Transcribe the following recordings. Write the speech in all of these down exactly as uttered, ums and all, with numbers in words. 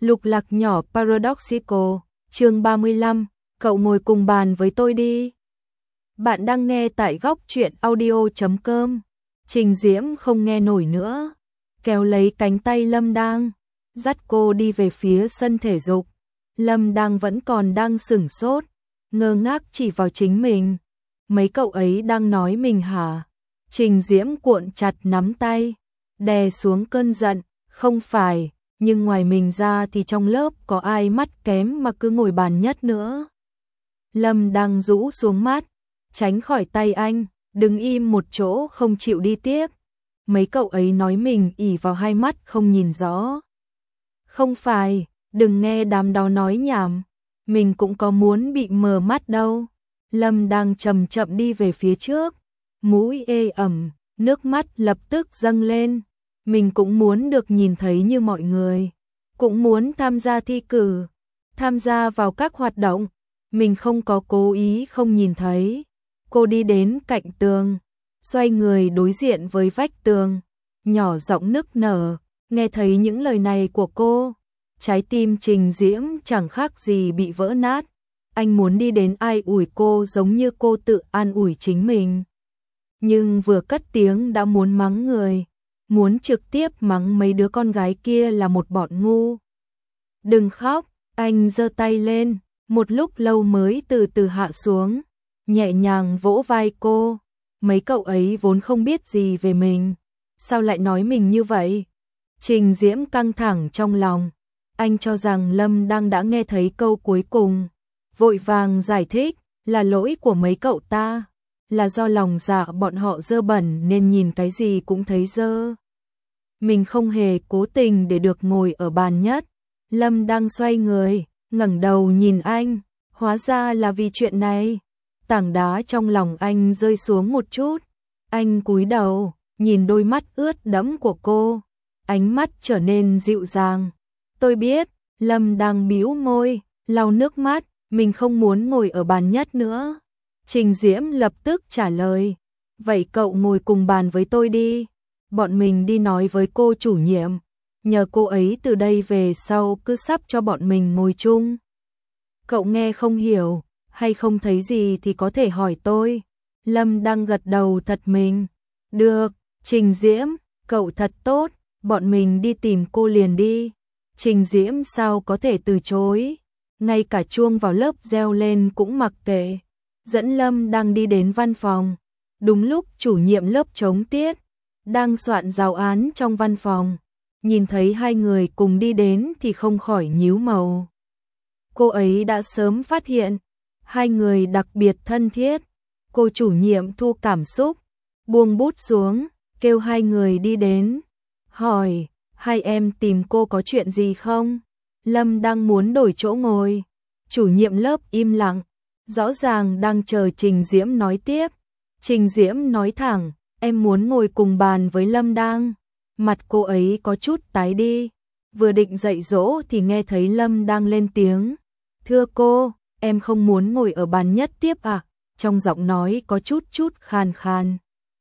Lục lạc nhỏ Paradoxical, chương ba mươi lăm, cậu ngồi cùng bàn với tôi đi. Bạn đang nghe tại góc truyện audio chấm com. Trình Diễm không nghe nổi nữa, kéo lấy cánh tay Lâm Đang, dắt cô đi về phía sân thể dục. Lâm Đang vẫn còn đang sửng sốt, ngơ ngác chỉ vào chính mình. Mấy cậu ấy đang nói mình hả? Trình Diễm cuộn chặt nắm tay, đè xuống cơn giận, không phải, nhưng ngoài mình ra thì trong lớp có ai mắt kém mà cứ ngồi bàn nhất nữa. Lâm Đang rũ xuống mắt, tránh khỏi tay anh, đứng im một chỗ không chịu đi tiếp. Mấy cậu ấy nói mình ỷ vào hai mắt không nhìn rõ. Không phải, đừng nghe đám đó nói nhảm, mình cũng có muốn bị mờ mắt đâu. Lâm Đang chậm chậm đi về phía trước, mũi ê ẩm, nước mắt lập tức dâng lên. Mình cũng muốn được nhìn thấy như mọi người, cũng muốn tham gia thi cử, tham gia vào các hoạt động. Mình không có cố ý không nhìn thấy. Cô đi đến cạnh tường, xoay người đối diện với vách tường, nhỏ giọng nức nở. Nghe thấy những lời này của cô, trái tim Trình Diễm chẳng khác gì bị vỡ nát. Anh muốn đi đến ai ủi cô giống như cô tự an ủi chính mình, nhưng vừa cất tiếng đã muốn mắng người, muốn trực tiếp mắng mấy đứa con gái kia là một bọn ngu. Đừng khóc, anh giơ tay lên, một lúc lâu mới từ từ hạ xuống, nhẹ nhàng vỗ vai cô. Mấy cậu ấy vốn không biết gì về mình, sao lại nói mình như vậy? Trình Diễm căng thẳng trong lòng, anh cho rằng Lâm Đang đã nghe thấy câu cuối cùng, vội vàng giải thích, là lỗi của mấy cậu ta, là do lòng dạ bọn họ dơ bẩn nên nhìn cái gì cũng thấy dơ. Mình không hề cố tình để được ngồi ở bàn nhất. Lâm Đang xoay người, ngẩng đầu nhìn anh, hóa ra là vì chuyện này. Tảng đá trong lòng anh rơi xuống một chút, anh cúi đầu, nhìn đôi mắt ướt đẫm của cô, ánh mắt trở nên dịu dàng. Tôi biết, Lâm Đang bĩu môi, lau nước mắt, mình không muốn ngồi ở bàn nhất nữa. Trình Diễm lập tức trả lời, vậy cậu ngồi cùng bàn với tôi đi. Bọn mình đi nói với cô chủ nhiệm, nhờ cô ấy từ đây về sau cứ sắp cho bọn mình ngồi chung. Cậu nghe không hiểu, hay không thấy gì thì có thể hỏi tôi. Lâm đang gật đầu thật mình. Được, Trình Diễm, cậu thật tốt, bọn mình đi tìm cô liền đi. Trình Diễm sao có thể từ chối, ngay cả chuông vào lớp reo lên cũng mặc kệ. Dẫn Lâm đang đi đến văn phòng, đúng lúc chủ nhiệm lớp chống tiết đang soạn giáo án trong văn phòng, nhìn thấy hai người cùng đi đến thì không khỏi nhíu mày. Cô ấy đã sớm phát hiện, hai người đặc biệt thân thiết. Cô chủ nhiệm thu cảm xúc, buông bút xuống, kêu hai người đi đến, hỏi, hai em tìm cô có chuyện gì không? Lâm đang muốn đổi chỗ ngồi, chủ nhiệm lớp im lặng, rõ ràng đang chờ Trình Diễm nói tiếp. Trình Diễm nói thẳng, em muốn ngồi cùng bàn với Lâm Đang. Mặt cô ấy có chút tái đi, vừa định dạy dỗ thì nghe thấy Lâm Đang lên tiếng, thưa cô, em không muốn ngồi ở bàn nhất tiếp à? Trong giọng nói có chút chút khàn khàn.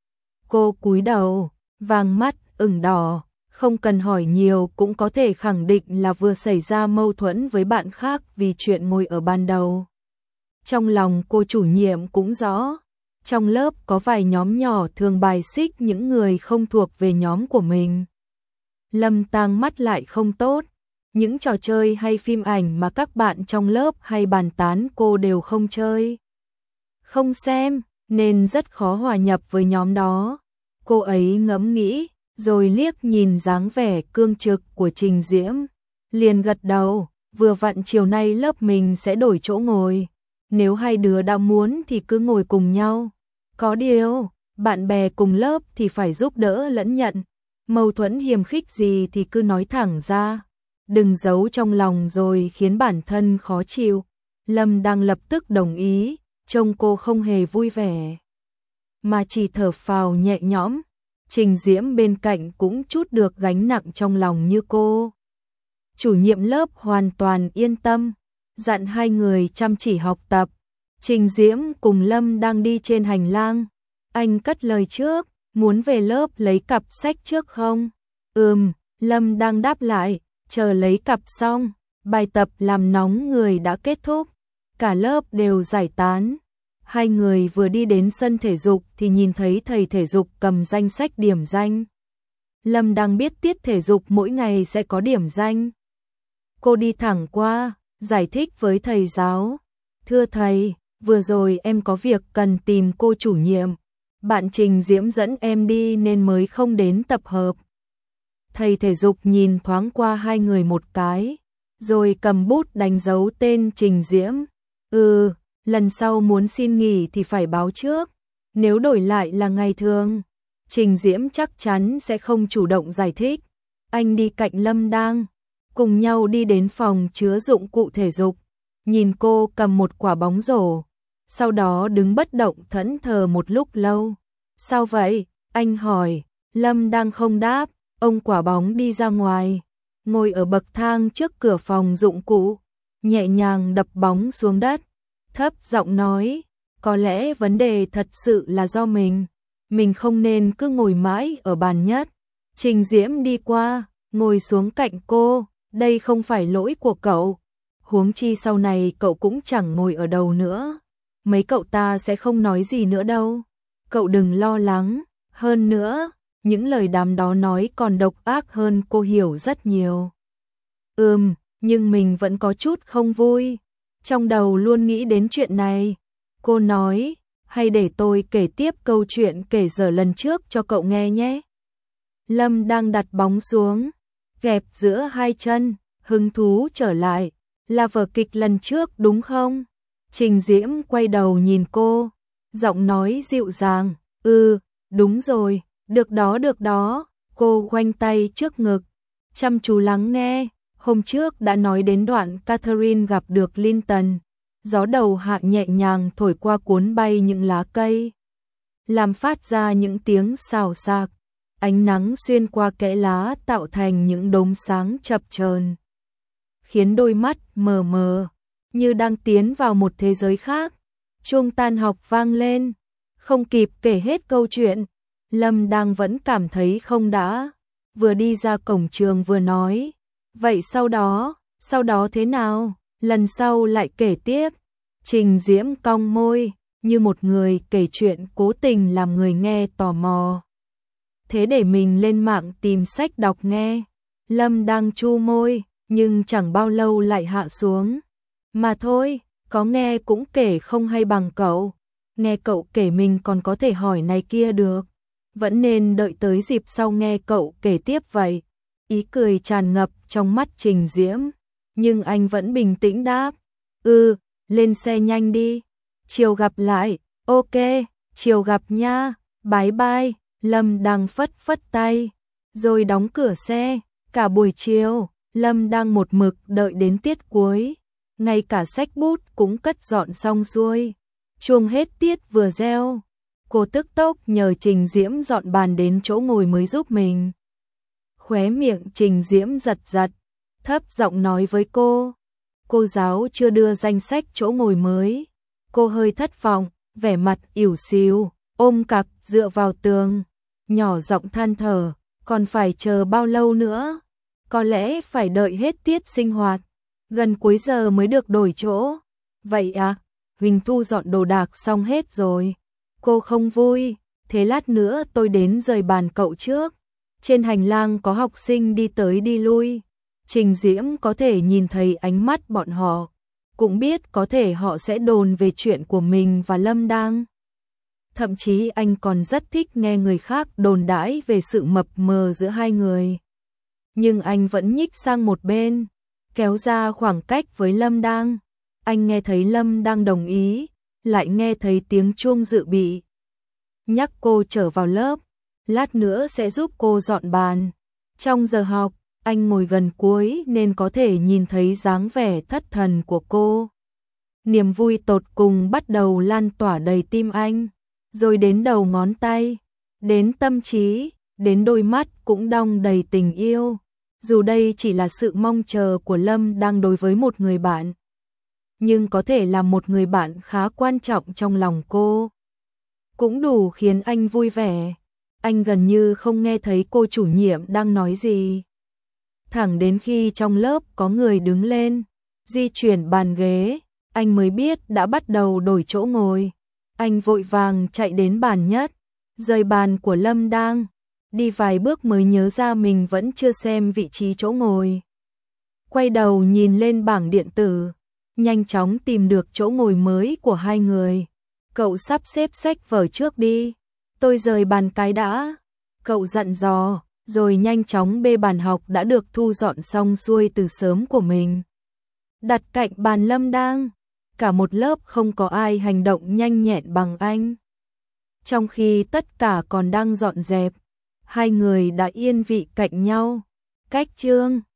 Cô cúi đầu, vàng mắt ửng đỏ, không cần hỏi nhiều cũng có thể khẳng định là vừa xảy ra mâu thuẫn với bạn khác vì chuyện ngồi ở ban đầu. Trong lòng cô chủ nhiệm cũng rõ, trong lớp có vài nhóm nhỏ thường bài xích những người không thuộc về nhóm của mình. Lâm Tang mắt lại không tốt, những trò chơi hay phim ảnh mà các bạn trong lớp hay bàn tán cô đều không chơi, không xem, nên rất khó hòa nhập với nhóm đó. Cô ấy ngẫm nghĩ, rồi liếc nhìn dáng vẻ cương trực của Trình Diễm, liền gật đầu, vừa vặn chiều nay lớp mình sẽ đổi chỗ ngồi. Nếu hai đứa đã muốn thì cứ ngồi cùng nhau. Có điều, bạn bè cùng lớp thì phải giúp đỡ lẫn nhận. Mâu thuẫn hiềm khích gì thì cứ nói thẳng ra, đừng giấu trong lòng rồi khiến bản thân khó chịu. Lâm đang lập tức đồng ý, trông cô không hề vui vẻ, mà chỉ thở phào nhẹ nhõm. Trình Diễm bên cạnh cũng chút được gánh nặng trong lòng như cô. Chủ nhiệm lớp hoàn toàn yên tâm, dặn hai người chăm chỉ học tập. Trình Diễm cùng Lâm đang đi trên hành lang, anh cất lời trước, muốn về lớp lấy cặp sách trước không? Ừm, Lâm đang đáp lại, Chờ lấy cặp xong, bài tập làm nóng người đã kết thúc, cả lớp đều giải tán. Hai người vừa đi đến sân thể dục thì nhìn thấy thầy thể dục cầm danh sách điểm danh. Lâm đang biết tiết thể dục mỗi ngày sẽ có điểm danh. Cô đi thẳng qua, giải thích với thầy giáo. Thưa thầy, vừa rồi em có việc cần tìm cô chủ nhiệm. Bạn Trình Diễm dẫn em đi nên mới không đến tập hợp. Thầy thể dục nhìn thoáng qua hai người một cái, rồi cầm bút đánh dấu tên Trình Diễm. Ừ, lần sau muốn xin nghỉ thì phải báo trước. Nếu đổi lại là ngày thường, Trình Diễm chắc chắn sẽ không chủ động giải thích. Anh đi cạnh Lâm Đang, cùng nhau đi đến phòng chứa dụng cụ thể dục. Nhìn cô cầm một quả bóng rổ, sau đó đứng bất động thẫn thờ một lúc lâu. Sao vậy? Anh hỏi. Lâm Đang không đáp, ông quả bóng đi ra ngoài, ngồi ở bậc thang trước cửa phòng dụng cụ, nhẹ nhàng đập bóng xuống đất, thấp giọng nói, có lẽ vấn đề thật sự là do mình, mình không nên cứ ngồi mãi ở bàn nhất. Trình Diễm đi qua, ngồi xuống cạnh cô, đây không phải lỗi của cậu, huống chi sau này cậu cũng chẳng ngồi ở đầu nữa, mấy cậu ta sẽ không nói gì nữa đâu, cậu đừng lo lắng, hơn nữa, những lời đám đó nói còn độc ác hơn cô hiểu rất nhiều. Ừm, nhưng mình vẫn có chút không vui, trong đầu luôn nghĩ đến chuyện này. Cô nói, hay để tôi kể tiếp câu chuyện kể dở lần trước cho cậu nghe nhé. Lâm đang đặt bóng xuống, gẹp giữa hai chân, hứng thú trở lại, là vở kịch lần trước đúng không? Trình Diễm quay đầu nhìn cô, giọng nói dịu dàng, ừ, đúng rồi, được đó được đó, cô khoanh tay trước ngực, chăm chú lắng nghe, hôm trước đã nói đến đoạn Catherine gặp được Linton, gió đầu hạ nhẹ nhàng thổi qua cuốn bay những lá cây, làm phát ra những tiếng xào xạc, ánh nắng xuyên qua kẽ lá tạo thành những đốm sáng chập chờn, khiến đôi mắt mờ mờ, như đang tiến vào một thế giới khác. Chuông tan học vang lên, không kịp kể hết câu chuyện, Lâm đang vẫn cảm thấy không đã, vừa đi ra cổng trường vừa nói, vậy sau đó, sau đó thế nào, lần sau lại kể tiếp. Trình Diễm cong môi, như một người kể chuyện cố tình làm người nghe tò mò. Thế để mình lên mạng tìm sách đọc nghe. Lâm đang chu môi, nhưng chẳng bao lâu lại hạ xuống. Mà thôi, có nghe cũng kể không hay bằng cậu. Nghe cậu kể mình còn có thể hỏi này kia được. Vẫn nên đợi tới dịp sau nghe cậu kể tiếp vậy. Ý cười tràn ngập trong mắt Trình Diễm. Nhưng anh vẫn bình tĩnh đáp. Ừ, lên xe nhanh đi. Chiều gặp lại. Ok, chiều gặp nha. Bye bye. Lâm đang phất phất tay. Rồi đóng cửa xe. Cả buổi chiều, Lâm đang một mực đợi đến tiết cuối. Ngay cả sách bút cũng cất dọn xong xuôi. Chuông hết tiết vừa reo. Cô tức tốc nhờ Trình Diễm dọn bàn đến chỗ ngồi mới giúp mình. Khóe miệng Trình Diễm giật giật, thấp giọng nói với cô. Cô giáo chưa đưa danh sách chỗ ngồi mới. Cô hơi thất vọng, vẻ mặt ỉu xìu, ôm cặp dựa vào tường, nhỏ giọng than thở, còn phải chờ bao lâu nữa? Có lẽ phải đợi hết tiết sinh hoạt, gần cuối giờ mới được đổi chỗ. Vậy à, Huỳnh thu dọn đồ đạc xong hết rồi. Cô không vui, thế lát nữa tôi đến rời bàn cậu trước. Trên hành lang có học sinh đi tới đi lui. Trình Diễm có thể nhìn thấy ánh mắt bọn họ, cũng biết có thể họ sẽ đồn về chuyện của mình và Lâm Đang. Thậm chí anh còn rất thích nghe người khác đồn đãi về sự mập mờ giữa hai người. Nhưng anh vẫn nhích sang một bên, kéo ra khoảng cách với Lâm Đang. Anh nghe thấy Lâm Đang đồng ý, lại nghe thấy tiếng chuông dự bị. Nhắc cô trở vào lớp, lát nữa sẽ giúp cô dọn bàn. Trong giờ học, anh ngồi gần cuối nên có thể nhìn thấy dáng vẻ thất thần của cô. Niềm vui tột cùng bắt đầu lan tỏa đầy tim anh, rồi đến đầu ngón tay, đến tâm trí, đến đôi mắt cũng đong đầy tình yêu. Dù đây chỉ là sự mong chờ của Lâm đang đối với một người bạn, nhưng có thể là một người bạn khá quan trọng trong lòng cô. Cũng đủ khiến anh vui vẻ. Anh gần như không nghe thấy cô chủ nhiệm đang nói gì. thẳng đến khi trong lớp có người đứng lên, di chuyển bàn ghế, anh mới biết đã bắt đầu đổi chỗ ngồi. Anh vội vàng chạy đến bàn nhất, rời bàn của Lâm Đang, đi vài bước mới nhớ ra mình vẫn chưa xem vị trí chỗ ngồi. Quay đầu nhìn lên bảng điện tử, nhanh chóng tìm được chỗ ngồi mới của hai người. Cậu sắp xếp sách vở trước đi, tôi rời bàn cái đã. Cậu dặn dò, rồi nhanh chóng bê bàn học đã được thu dọn xong xuôi từ sớm của mình, đặt cạnh bàn Lâm Đang. Cả một lớp không có ai hành động nhanh nhẹn bằng anh. Trong khi tất cả còn đang dọn dẹp, hai người đã yên vị cạnh nhau. Cách chương